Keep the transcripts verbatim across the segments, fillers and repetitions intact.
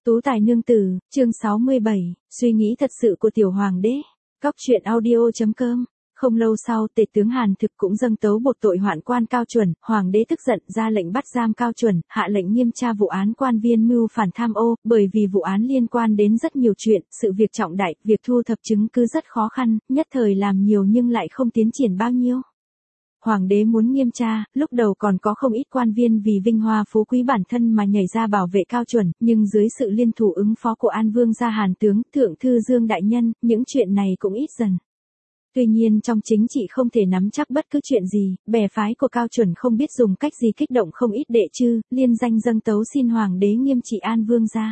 Tú tài nương tử, chương sáu mươi bảy, suy nghĩ thật sự của tiểu hoàng đế. Cóc truyện audio.com. Không lâu sau, tể tướng Hàn Thực cũng dâng tấu buộc tội hoạn quan Cao Chuẩn, hoàng đế tức giận ra lệnh bắt giam Cao Chuẩn, hạ lệnh nghiêm tra vụ án quan viên mưu phản tham ô, bởi vì vụ án liên quan đến rất nhiều chuyện, sự việc trọng đại, việc thu thập chứng cứ rất khó khăn, nhất thời làm nhiều nhưng lại không tiến triển bao nhiêu. Hoàng đế muốn nghiêm tra, lúc đầu còn có không ít quan viên vì vinh hoa phú quý bản thân mà nhảy ra bảo vệ Cao Chuẩn, nhưng dưới sự liên thủ ứng phó của An Vương gia Hàn tướng, Thượng thư Dương đại nhân, những chuyện này cũng ít dần. Tuy nhiên trong chính trị không thể nắm chắc bất cứ chuyện gì, bè phái của Cao Chuẩn không biết dùng cách gì kích động không ít đệ chư, liên danh dâng tấu xin hoàng đế nghiêm trị An Vương gia.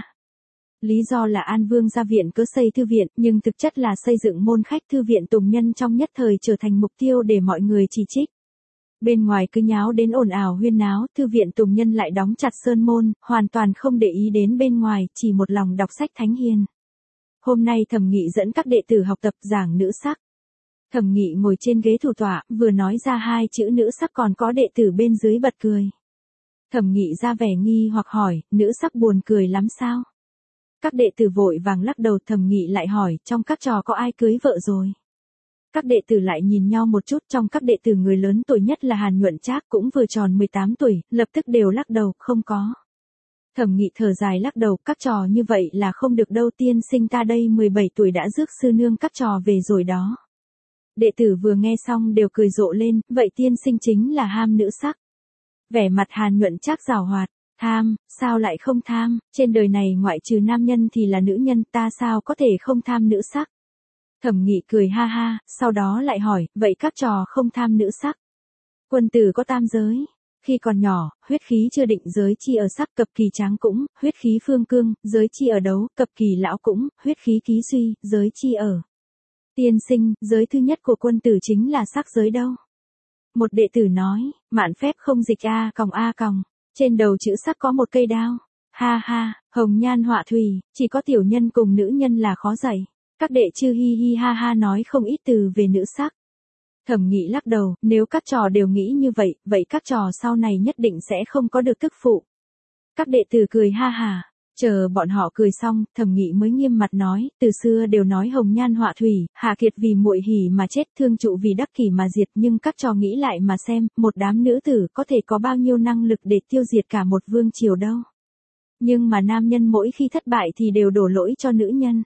Lý do là An Vương gia viện cớ xây thư viện, nhưng thực chất là xây dựng môn khách thư viện tùng nhân trong nhất thời trở thành mục tiêu để mọi người chỉ trích. Bên ngoài cứ nháo đến ồn ào huyên náo, thư viện tùng nhân lại đóng chặt sơn môn, hoàn toàn không để ý đến bên ngoài, chỉ một lòng đọc sách thánh hiền. Hôm nay Thẩm Nghị dẫn các đệ tử học tập giảng nữ sắc. Thẩm Nghị ngồi trên ghế thủ tọa, vừa nói ra hai chữ nữ sắc còn có đệ tử bên dưới bật cười. Thẩm Nghị ra vẻ nghi hoặc hỏi, nữ sắc buồn cười lắm sao? Các đệ tử vội vàng lắc đầu. Thẩm Nghị lại hỏi, trong các trò có ai cưới vợ rồi? Các đệ tử lại nhìn nhau một chút, trong các đệ tử người lớn tuổi nhất là Hàn Nhuận Trác cũng vừa tròn mười tám tuổi, lập tức đều lắc đầu, không có. Thẩm Nghị thở dài lắc đầu, các trò như vậy là không được đâu, tiên sinh ta đây mười bảy tuổi đã rước sư nương các trò về rồi đó. Đệ tử vừa nghe xong đều cười rộ lên, vậy tiên sinh chính là ham nữ sắc. Vẻ mặt Hàn Nhuận Trác giảo hoạt, tham, sao lại không tham, trên đời này ngoại trừ nam nhân thì là nữ nhân, ta sao có thể không tham nữ sắc. Thẩm Nghị cười ha ha, sau đó lại hỏi, vậy các trò không tham nữ sắc? Quân tử có tam giới. Khi còn nhỏ, huyết khí chưa định giới chi ở sắc, cập kỳ tráng cũng, huyết khí phương cương, giới chi ở đấu, cập kỳ lão cũng, huyết khí ký suy, giới chi ở. Tiên sinh, giới thứ nhất của quân tử chính là sắc giới đâu? Một đệ tử nói, mạn phép không dịch a còng a còng, trên đầu chữ sắc có một cây đao. Ha ha, hồng nhan họa thủy, chỉ có tiểu nhân cùng nữ nhân là khó dạy. Các đệ chư hi hi ha ha nói không ít từ về nữ sắc. Thẩm Nghị lắc đầu, nếu các trò đều nghĩ như vậy, vậy các trò sau này nhất định sẽ không có được tức phụ. Các đệ tử cười ha ha, chờ bọn họ cười xong, Thẩm Nghị mới nghiêm mặt nói, từ xưa đều nói hồng nhan họa thủy, Hạ Kiệt vì muội hỉ mà chết, Thương Trụ vì đắc kỷ mà diệt, nhưng các trò nghĩ lại mà xem, một đám nữ tử có thể có bao nhiêu năng lực để tiêu diệt cả một vương triều đâu. Nhưng mà nam nhân mỗi khi thất bại thì đều đổ lỗi cho nữ nhân.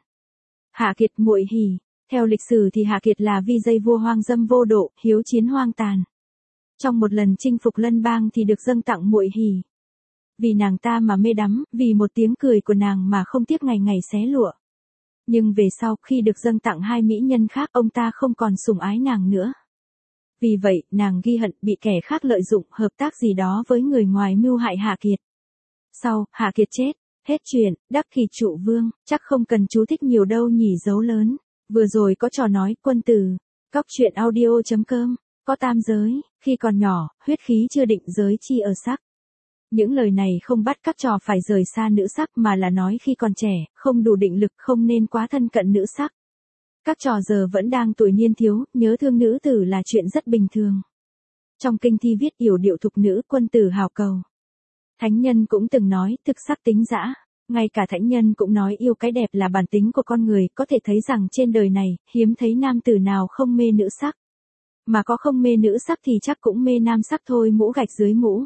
Hạ Kiệt muội hỉ, theo lịch sử thì Hạ Kiệt là vi dây vua hoang dâm vô độ, hiếu chiến hoang tàn. Trong một lần chinh phục Lân Bang thì được dâng tặng muội hỉ. Vì nàng ta mà mê đắm, vì một tiếng cười của nàng mà không tiếc ngày ngày xé lụa. Nhưng về sau khi được dâng tặng hai mỹ nhân khác, ông ta không còn sủng ái nàng nữa. Vì vậy, nàng ghi hận, bị kẻ khác lợi dụng, hợp tác gì đó với người ngoài mưu hại Hạ Kiệt. Sau, Hạ Kiệt chết. Hết chuyện, đắc kỷ trụ vương, chắc không cần chú thích nhiều đâu nhỉ, dấu lớn. Vừa rồi có trò nói, quân tử. Cóc truyện audio.com. Có tam giới, khi còn nhỏ, huyết khí chưa định giới chi ở sắc. Những lời này không bắt các trò phải rời xa nữ sắc mà là nói khi còn trẻ, không đủ định lực, không nên quá thân cận nữ sắc. Các trò giờ vẫn đang tuổi niên thiếu, nhớ thương nữ tử là chuyện rất bình thường. Trong kinh thi viết yểu điệu thục nữ, quân tử hào cầu. Thánh nhân cũng từng nói, thực sắc tính dã. Ngay cả thánh nhân cũng nói yêu cái đẹp là bản tính của con người, có thể thấy rằng trên đời này, hiếm thấy nam tử nào không mê nữ sắc. Mà có không mê nữ sắc thì chắc cũng mê nam sắc thôi, mũ gạch dưới mũ.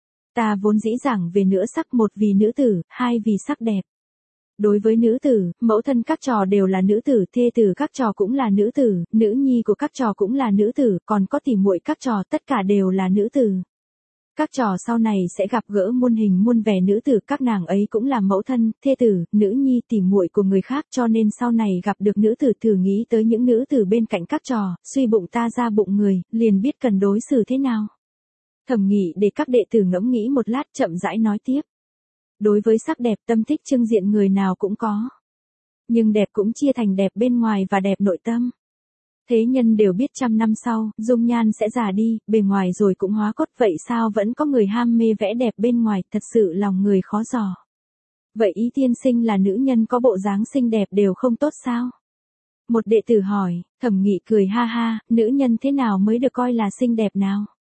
Ta vốn dĩ giảng về nữ sắc, một vì nữ tử, hai vì sắc đẹp. Đối với nữ tử, mẫu thân các trò đều là nữ tử, thê tử các trò cũng là nữ tử, nữ nhi của các trò cũng là nữ tử, còn có tỉ muội các trò tất cả đều là nữ tử. Các trò sau này sẽ gặp gỡ muôn hình muôn vẻ nữ tử, các nàng ấy cũng là mẫu thân, thê tử, nữ nhi, tỉ muội của người khác, cho nên sau này gặp được nữ tử thử nghĩ tới những nữ tử bên cạnh các trò, suy bụng ta ra bụng người, liền biết cần đối xử thế nào. Thẩm Nghị để các đệ tử ngẫm nghĩ một lát, chậm rãi nói tiếp. Đối với sắc đẹp, tâm thích trưng diện người nào cũng có. Nhưng đẹp cũng chia thành đẹp bên ngoài và đẹp nội tâm. Thế nhân đều biết trăm năm sau, dung nhan sẽ già đi, bề ngoài rồi cũng hóa cốt, vậy sao vẫn có người ham mê vẽ đẹp bên ngoài, thật sự lòng người khó dò. Vậy ý tiên sinh là nữ nhân có bộ dáng xinh đẹp đều không tốt sao? Một đệ tử hỏi, Thẩm Nghị cười ha ha, nữ nhân thế nào mới được coi là xinh đẹp nào?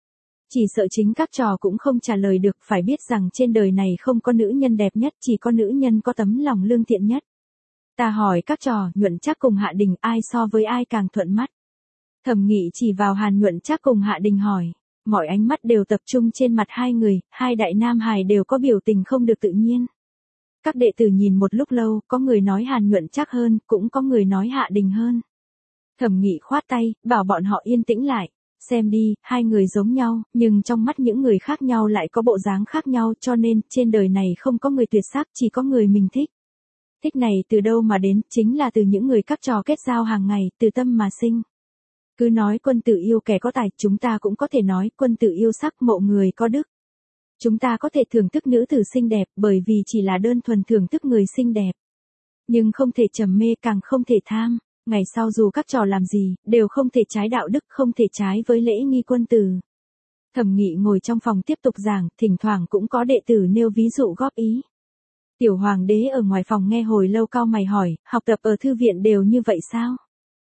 Chỉ sợ chính các trò cũng không trả lời được, phải biết rằng trên đời này không có nữ nhân đẹp nhất, chỉ có nữ nhân có tấm lòng lương thiện nhất. Ta hỏi các trò, Nhuận Trác cùng Hạ Đình ai so với ai càng thuận mắt? Thẩm Nghị chỉ vào Hàn Nhuận Trác cùng Hạ Đình hỏi. Mọi ánh mắt đều tập trung trên mặt hai người, hai đại nam hài đều có biểu tình không được tự nhiên. Các đệ tử nhìn một lúc lâu, có người nói Hàn Nhuận Trác hơn, cũng có người nói Hạ Đình hơn. Thẩm Nghị khoát tay, bảo bọn họ yên tĩnh lại. Xem đi, hai người giống nhau, nhưng trong mắt những người khác nhau lại có bộ dáng khác nhau, cho nên trên đời này không có người tuyệt sắc, chỉ có người mình thích. Thích này từ đâu mà đến, chính là từ những người các trò kết giao hàng ngày, từ tâm mà sinh. Cứ nói quân tử yêu kẻ có tài, chúng ta cũng có thể nói quân tử yêu sắc mộ người có đức. Chúng ta có thể thưởng thức nữ tử xinh đẹp bởi vì chỉ là đơn thuần thưởng thức người xinh đẹp. Nhưng không thể trầm mê, càng không thể tham. Ngày sau dù các trò làm gì, đều không thể trái đạo đức, không thể trái với lễ nghi quân tử. Thẩm Nghị ngồi trong phòng tiếp tục giảng, thỉnh thoảng cũng có đệ tử nêu ví dụ góp ý. Tiểu Hoàng đế ở ngoài phòng nghe hồi lâu cau mày hỏi, học tập ở thư viện đều như vậy sao?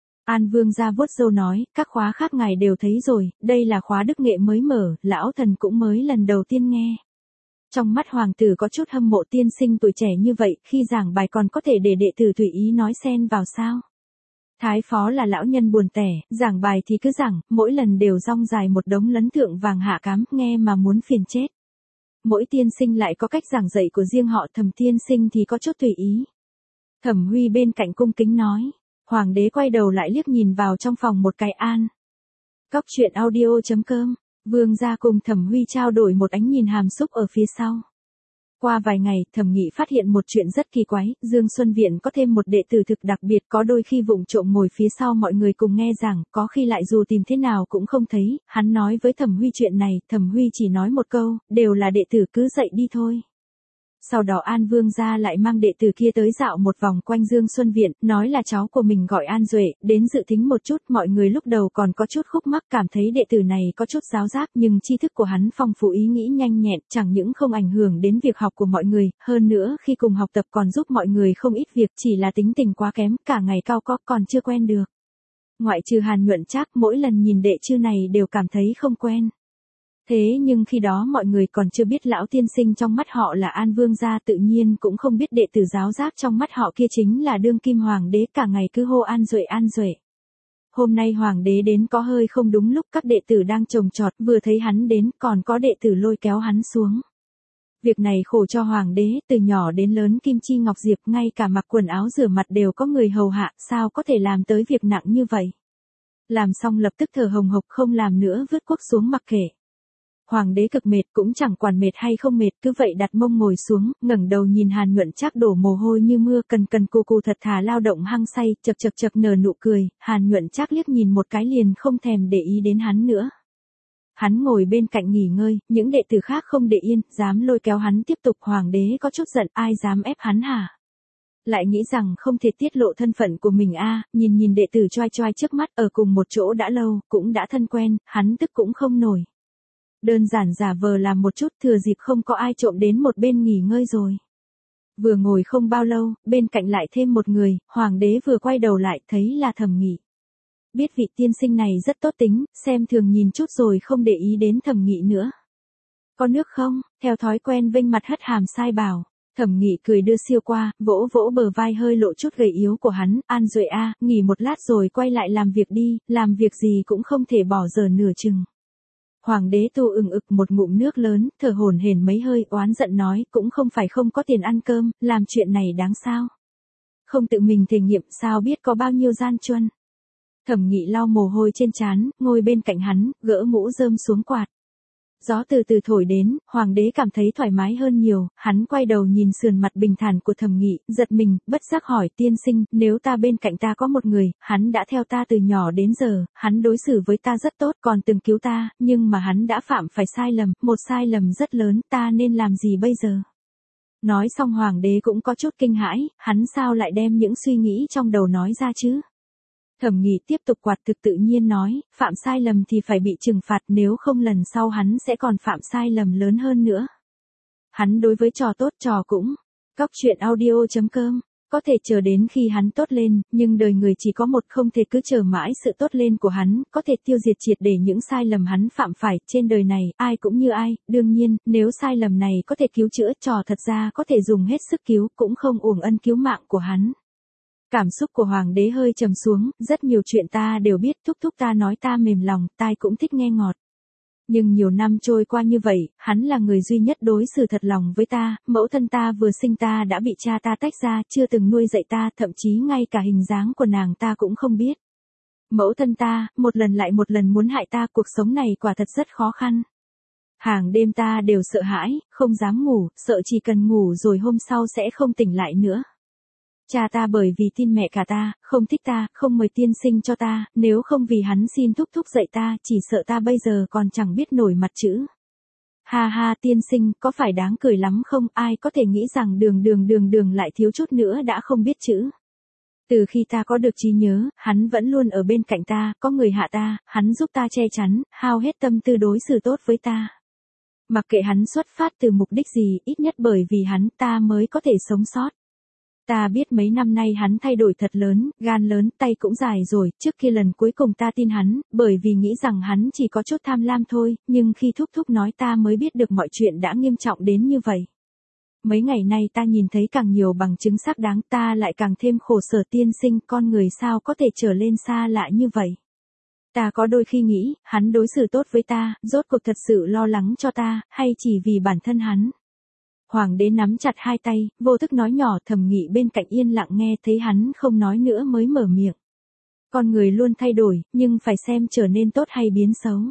An Vương ra vuốt râu nói, các khóa khác ngài đều thấy rồi, đây là khóa đức nghệ mới mở, lão thần cũng mới lần đầu tiên nghe. Trong mắt hoàng tử có chút hâm mộ tiên sinh tuổi trẻ như vậy, khi giảng bài còn có thể để đệ tử tùy ý nói xen vào sao? Thái phó là lão nhân buồn tẻ, giảng bài thì cứ giảng, mỗi lần đều rong dài một đống lấn thượng vàng hạ cám, nghe mà muốn phiền chết. Mỗi tiên sinh lại có cách giảng dạy của riêng họ, Thẩm tiên sinh thì có chút tùy ý. Thẩm Huy bên cạnh cung kính nói. Hoàng đế quay đầu lại liếc nhìn vào trong phòng một cái an. Cóc truyện audio chấm com, Vương gia cùng Thẩm Huy trao đổi một ánh nhìn hàm xúc ở phía sau. Qua vài ngày, Thẩm Nghị phát hiện một chuyện rất kỳ quái, Dương Xuân Viện có thêm một đệ tử thực đặc biệt, có đôi khi vụng trộm ngồi phía sau mọi người cùng nghe giảng, có khi lại dù tìm thế nào cũng không thấy. Hắn nói với Thẩm Huy chuyện này, Thẩm Huy chỉ nói một câu, đều là đệ tử, cứ dậy đi thôi. Sau đó An Vương gia lại mang đệ tử kia tới dạo một vòng quanh Dương Xuân Viện, nói là cháu của mình gọi An Duệ, đến dự thính một chút. Mọi người lúc đầu còn có chút khúc mắc, cảm thấy đệ tử này có chút giáo giác, nhưng tri thức của hắn phong phú, ý nghĩ nhanh nhẹn, chẳng những không ảnh hưởng đến việc học của mọi người, hơn nữa khi cùng học tập còn giúp mọi người không ít việc, chỉ là tính tình quá kém, cả ngày cau có còn chưa quen được. Ngoại trừ Hàn Nhuận Trác, mỗi lần nhìn đệ chư này đều cảm thấy không quen. Thế nhưng khi đó mọi người còn chưa biết lão tiên sinh trong mắt họ là An Vương gia, tự nhiên cũng không biết đệ tử giáo giác trong mắt họ kia chính là đương kim hoàng đế, cả ngày cứ hô An Duệ An Duệ. Hôm nay hoàng đế đến có hơi không đúng lúc, các đệ tử đang chồng chọt, vừa thấy hắn đến còn có đệ tử lôi kéo hắn xuống. Việc này khổ cho hoàng đế, từ nhỏ đến lớn Kim Chi Ngọc Diệp, ngay cả mặc quần áo rửa mặt đều có người hầu hạ, sao có thể làm tới việc nặng như vậy. Làm xong lập tức thở hồng hộc, không làm nữa vứt cuốc xuống mặc kệ. Hoàng đế cực mệt, cũng chẳng quản mệt hay không mệt, cứ vậy đặt mông ngồi xuống, ngẩng đầu nhìn Hàn Nhuận Trác đổ mồ hôi như mưa, cần cần cù cù thật thà lao động hăng say, chật chật chật nở nụ cười. Hàn Nhuận Trác liếc nhìn một cái liền không thèm để ý đến hắn nữa. Hắn ngồi bên cạnh nghỉ ngơi, những đệ tử khác không để yên, dám lôi kéo hắn tiếp tục. Hoàng đế có chút giận, ai dám ép hắn hả? Lại nghĩ rằng không thể tiết lộ thân phận của mình a, à, nhìn nhìn đệ tử choai choai trước mắt, ở cùng một chỗ đã lâu, cũng đã thân quen, hắn tức cũng không nổi. Đơn giản giả vờ làm một chút, thừa dịp không có ai trộm đến một bên nghỉ ngơi rồi. Vừa ngồi không bao lâu, bên cạnh lại thêm một người, hoàng đế vừa quay đầu lại thấy là Thẩm Nghị. Biết vị tiên sinh này rất tốt tính, xem thường nhìn chút rồi không để ý đến Thẩm Nghị nữa. Có nước không? Theo thói quen vênh mặt hất hàm sai bảo. Thẩm Nghị cười đưa siêu qua, vỗ vỗ bờ vai hơi lộ chút gầy yếu của hắn. An Duệ a, nghỉ một lát rồi quay lại làm việc đi, làm việc gì cũng không thể bỏ giờ nửa chừng. Hoàng đế tu ừng ực một ngụm nước lớn, thở hổn hển mấy hơi, oán giận nói, cũng không phải không có tiền ăn cơm, làm chuyện này đáng sao? Không tự mình thể nghiệm sao biết có bao nhiêu gian truân. Thẩm Nghị lau mồ hôi trên trán, ngồi bên cạnh hắn, gỡ mũ rơm xuống quạt. Gió từ từ thổi đến, hoàng đế cảm thấy thoải mái hơn nhiều, hắn quay đầu nhìn sườn mặt bình thản của Thẩm Nghị, giật mình, bất giác hỏi tiên sinh, nếu ta bên cạnh ta có một người, hắn đã theo ta từ nhỏ đến giờ, hắn đối xử với ta rất tốt, còn từng cứu ta, nhưng mà hắn đã phạm phải sai lầm, một sai lầm rất lớn, ta nên làm gì bây giờ? Nói xong hoàng đế cũng có chút kinh hãi, hắn sao lại đem những suy nghĩ trong đầu nói ra chứ? Thẩm Nghị tiếp tục quạt thực tự nhiên nói, phạm sai lầm thì phải bị trừng phạt, nếu không lần sau hắn sẽ còn phạm sai lầm lớn hơn nữa. Hắn đối với trò tốt trò cũng. Cóc truyện audio chấm com Có thể chờ đến khi hắn tốt lên, nhưng đời người chỉ có một, không thể cứ chờ mãi sự tốt lên của hắn, có thể tiêu diệt triệt để những sai lầm hắn phạm phải. Trên đời này, ai cũng như ai, đương nhiên, nếu sai lầm này có thể cứu chữa, trò thật ra có thể dùng hết sức cứu, cũng không uổng ân cứu mạng của hắn. Cảm xúc của hoàng đế hơi trầm xuống, rất nhiều chuyện ta đều biết, thúc thúc ta nói ta mềm lòng, tai cũng thích nghe ngọt. Nhưng nhiều năm trôi qua như vậy, hắn là người duy nhất đối xử thật lòng với ta, mẫu thân ta vừa sinh ta đã bị cha ta tách ra, chưa từng nuôi dạy ta, thậm chí ngay cả hình dáng của nàng ta cũng không biết. Mẫu thân ta, một lần lại một lần muốn hại ta, cuộc sống này quả thật rất khó khăn. Hàng đêm ta đều sợ hãi, không dám ngủ, sợ chỉ cần ngủ rồi hôm sau sẽ không tỉnh lại nữa. Cha ta bởi vì tin mẹ cả ta, không thích ta, không mời tiên sinh cho ta, nếu không vì hắn xin thúc thúc dạy ta, chỉ sợ ta bây giờ còn chẳng biết nổi mặt chữ. Ha ha, tiên sinh, có phải đáng cười lắm không, ai có thể nghĩ rằng đường đường đường đường lại thiếu chút nữa đã không biết chữ. Từ khi ta có được trí nhớ, hắn vẫn luôn ở bên cạnh ta, có người hạ ta, hắn giúp ta che chắn, hao hết tâm tư đối xử tốt với ta. Mặc kệ hắn xuất phát từ mục đích gì, ít nhất bởi vì hắn ta mới có thể sống sót. Ta biết mấy năm nay hắn thay đổi thật lớn, gan lớn, tay cũng dài rồi, trước kia lần cuối cùng ta tin hắn, bởi vì nghĩ rằng hắn chỉ có chút tham lam thôi, nhưng khi thúc thúc nói ta mới biết được mọi chuyện đã nghiêm trọng đến như vậy. Mấy ngày nay ta nhìn thấy càng nhiều bằng chứng xác đáng, ta lại càng thêm khổ sở. Tiên sinh, con người sao có thể trở lên xa lạ như vậy. Ta có đôi khi nghĩ, hắn đối xử tốt với ta, rốt cuộc thật sự lo lắng cho ta, hay chỉ vì bản thân hắn. Hoàng đế nắm chặt hai tay, vô thức nói nhỏ, Thẩm Nghị bên cạnh yên lặng nghe, thấy hắn không nói nữa mới mở miệng. Con người luôn thay đổi, nhưng phải xem trở nên tốt hay biến xấu.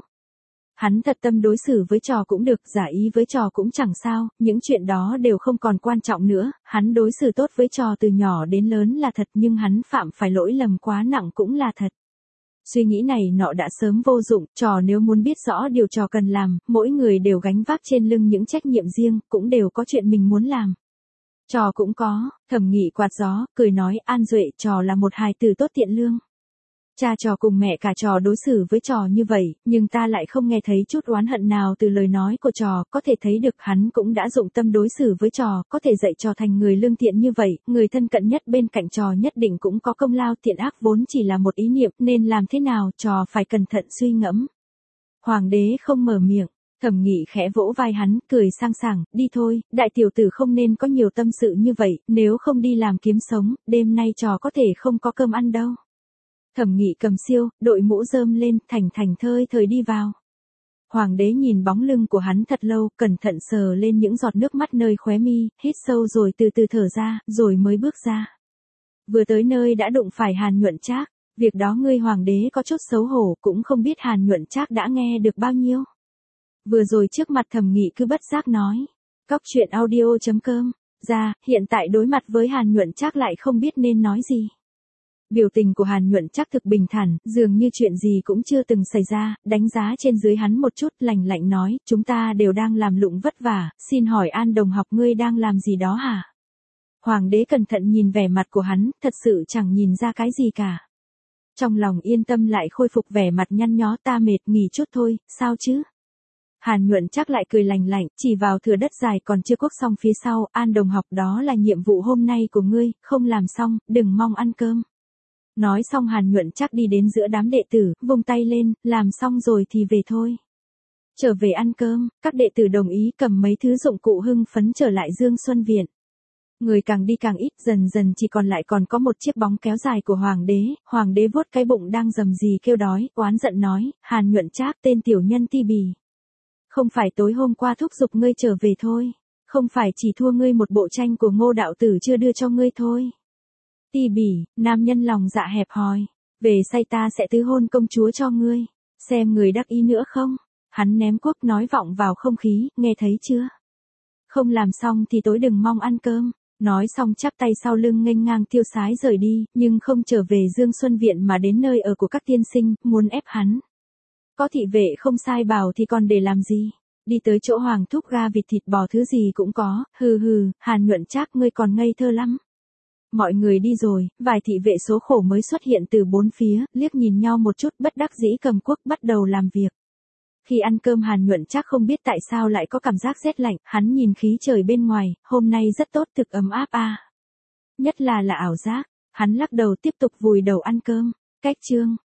Hắn thật tâm đối xử với trò cũng được, giả ý với trò cũng chẳng sao, những chuyện đó đều không còn quan trọng nữa, hắn đối xử tốt với trò từ nhỏ đến lớn là thật, nhưng hắn phạm phải lỗi lầm quá nặng cũng là thật. Suy nghĩ này nọ đã sớm vô dụng, trò nếu muốn biết rõ điều trò cần làm, mỗi người đều gánh vác trên lưng những trách nhiệm riêng, cũng đều có chuyện mình muốn làm. Trò cũng có, Thẩm Nghị quạt gió, cười nói, An Duệ, trò là một hài tử tốt tiện lương. Cha trò cùng mẹ cả trò đối xử với trò như vậy, nhưng ta lại không nghe thấy chút oán hận nào từ lời nói của trò, có thể thấy được hắn cũng đã dụng tâm đối xử với trò, có thể dạy trò thành người lương thiện như vậy, người thân cận nhất bên cạnh trò nhất định cũng có công lao. Thiện ác vốn chỉ là một ý niệm, nên làm thế nào trò phải cẩn thận suy ngẫm. Hoàng đế không mở miệng. Thẩm Nghị khẽ vỗ vai hắn, cười sang sảng, đi thôi, đại tiểu tử không nên có nhiều tâm sự như vậy, nếu không đi làm kiếm sống, đêm nay trò có thể không có cơm ăn đâu. Thẩm Nghị cầm xiêu, đội mũ rơm lên, thành thành thơi thơi đi vào. Hoàng đế nhìn bóng lưng của hắn thật lâu, cẩn thận sờ lên những giọt nước mắt nơi khóe mi, hít sâu rồi từ từ thở ra, rồi mới bước ra. Vừa tới nơi đã đụng phải Hàn Nhuận Trác, việc đó ngươi hoàng đế có chút xấu hổ, cũng không biết Hàn Nhuận Trác đã nghe được bao nhiêu. Vừa rồi trước mặt Thẩm Nghị cứ bất giác nói, cóc truyện audio chấm com, ra, hiện tại đối mặt với Hàn Nhuận Trác lại không biết nên nói gì. Biểu tình của Hàn Nhuận Trác thực bình thản, dường như chuyện gì cũng chưa từng xảy ra, đánh giá trên dưới hắn một chút, lạnh lạnh nói, chúng ta đều đang làm lụng vất vả, xin hỏi An đồng học ngươi đang làm gì đó hả? Hoàng đế cẩn thận nhìn vẻ mặt của hắn, thật sự chẳng nhìn ra cái gì cả. Trong lòng yên tâm lại khôi phục vẻ mặt nhăn nhó, ta mệt, nghỉ chút thôi, sao chứ? Hàn Nhuận Trác lại cười lành lạnh, chỉ vào thửa đất dài còn chưa cuốc xong phía sau, An đồng học, đó là nhiệm vụ hôm nay của ngươi, không làm xong, đừng mong ăn cơm. Nói xong Hàn Nhuận Trác đi đến giữa đám đệ tử, vung tay lên, làm xong rồi thì về thôi. Trở về ăn cơm, các đệ tử đồng ý cầm mấy thứ dụng cụ hưng phấn trở lại Dương Xuân Viện. Người càng đi càng ít, dần dần chỉ còn lại còn có một chiếc bóng kéo dài của Hoàng đế, Hoàng đế vuốt cái bụng đang rầm rì kêu đói, oán giận nói, Hàn Nhuận Trác tên tiểu nhân ti bì. Không phải tối hôm qua thúc giục ngươi trở về thôi, không phải chỉ thua ngươi một bộ tranh của Ngô đạo tử chưa đưa cho ngươi thôi. Ti bỉ, nam nhân lòng dạ hẹp hòi, về say ta sẽ tứ hôn công chúa cho ngươi, xem người đắc ý nữa không? Hắn ném cuốc nói vọng vào không khí, nghe thấy chưa? Không làm xong thì tối đừng mong ăn cơm. Nói xong chắp tay sau lưng nghênh ngang tiêu sái rời đi, nhưng không trở về Dương Xuân Viện mà đến nơi ở của các tiên sinh, muốn ép hắn. Có thị vệ không sai bảo thì còn để làm gì? Đi tới chỗ Hoàng thúc gà vịt thịt bò thứ gì cũng có, hừ hừ, Hàn Nhuận Trác ngươi còn ngây thơ lắm. Mọi người đi rồi, vài thị vệ số khổ mới xuất hiện từ bốn phía, liếc nhìn nhau một chút bất đắc dĩ cầm cuốc bắt đầu làm việc. Khi ăn cơm Hàn Nhuận Trác không biết tại sao lại có cảm giác rét lạnh, hắn nhìn khí trời bên ngoài, hôm nay rất tốt, thực ấm áp a. À. Nhất là là ảo giác, hắn lắc đầu tiếp tục vùi đầu ăn cơm. Cách chương